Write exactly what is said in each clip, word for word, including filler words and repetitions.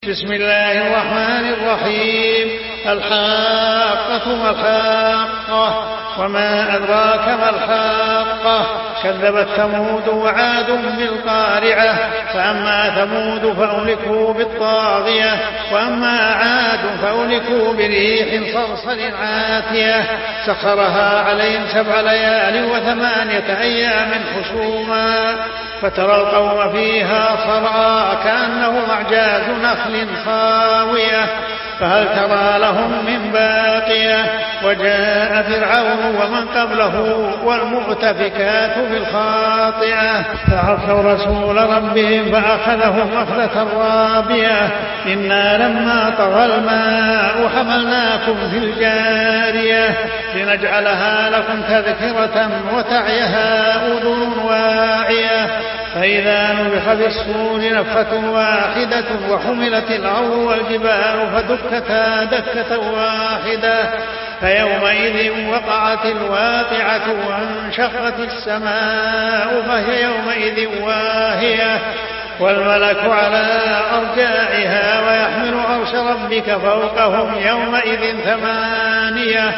بسم الله الرحمن الرحيم. الحاقة ما الحاقة وما أدراك ما الحاقة. كذبت ثمود وعاد بالقارعة. فأما ثمود فأهلكوا بالطاغية وأما عاد فأهلكوا بريح صرصر عاتية سخرها عليهم سبع ليال وثمانية أيام حسوما فترى القوم فيها صرعى كأنهم أعجاز نخل خاوية فهل ترى لهم من باقية. وجاء فرعون ومن قبله والمؤتفكات بالخاطئة فعصوا رسول ربهم فأخذهم أخذة رابية. إنا لما طغى الماء حملناكم في الجارية لنجعلها لكم تذكرة وتعيها أذن واعية. فإذا نفخ في الصور نفخة واحدة وحملت الأرض والجبال فدكتا دكة واحدة فيومئذ وقعت الواقعة وانشقت السماء فهي يومئذ واهية والملك على أرجائها ويحمل عرش ربك فوقهم يومئذ ثمانية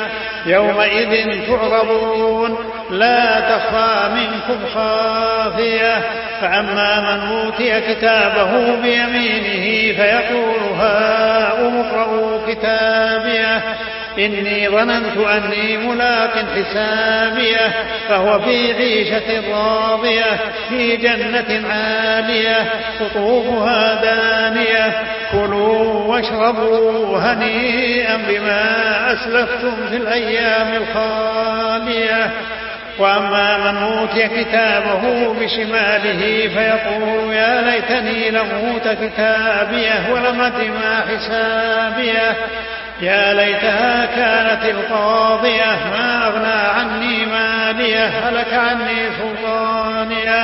يومئذ تعرضون لا تخفى منكم خافية. فأما من أوتي كتابه بيمينه فيقول هاؤم اقرءوا كتابيه إني ظننت أني ملاق حسابيه فهو في عيشة راضية في جنة عالية قطوفها دانية كلوا واشربوا هنيئا بما أسلفتم في الأيام الخالية. وأما من أوتي كتابه بشماله فيقول يا ليتني لم أوت كتابيه ولم أدر ما حسابيه يا ليتها كانت القاضية ما أغنى عني ماليه هلك عني سلطانيه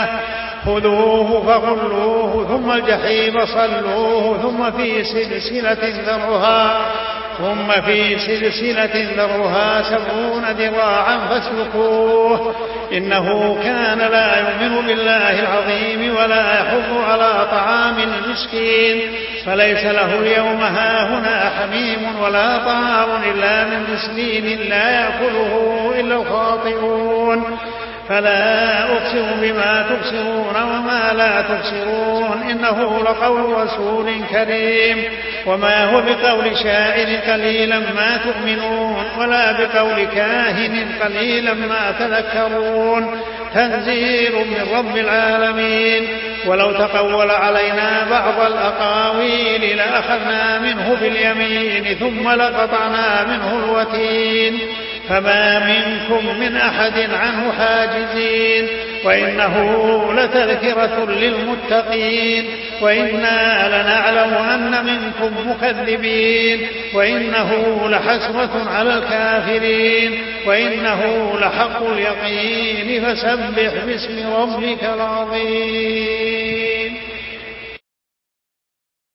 خذوه فغلوه ثم الجحيم صلوه ثم في سلسلة ذرعها ثم في سلسلة ذرعها سبعون ذراعا فاسلكوه إنه كان لا يؤمن بالله العظيم ولا يحض على طعام المسكين فليس له اليوم هاهنا حميم ولا طعام إلا من غسلين لا يأكله إلا الخاطئون. فلا أقسم بما تبصرون وما لا تبصرون إنه لقول رسول كريم وما هو بقول شاعر قليلا ما تؤمنون ولا بقول كاهن قليلا ما تذكرون تنزيل من رب العالمين. ولو تقول علينا بعض الأقاويل لأخذنا منه باليمين ثم لقطعنا منه الوتين فما منكم من أحد عنه حاجزين وإنه لتذكرة للمتقين وإنا لنعلم أن منكم مكذبين وإنه لحسرة على الكافرين وإنه لحق اليقين فسبح باسم ربك العظيم.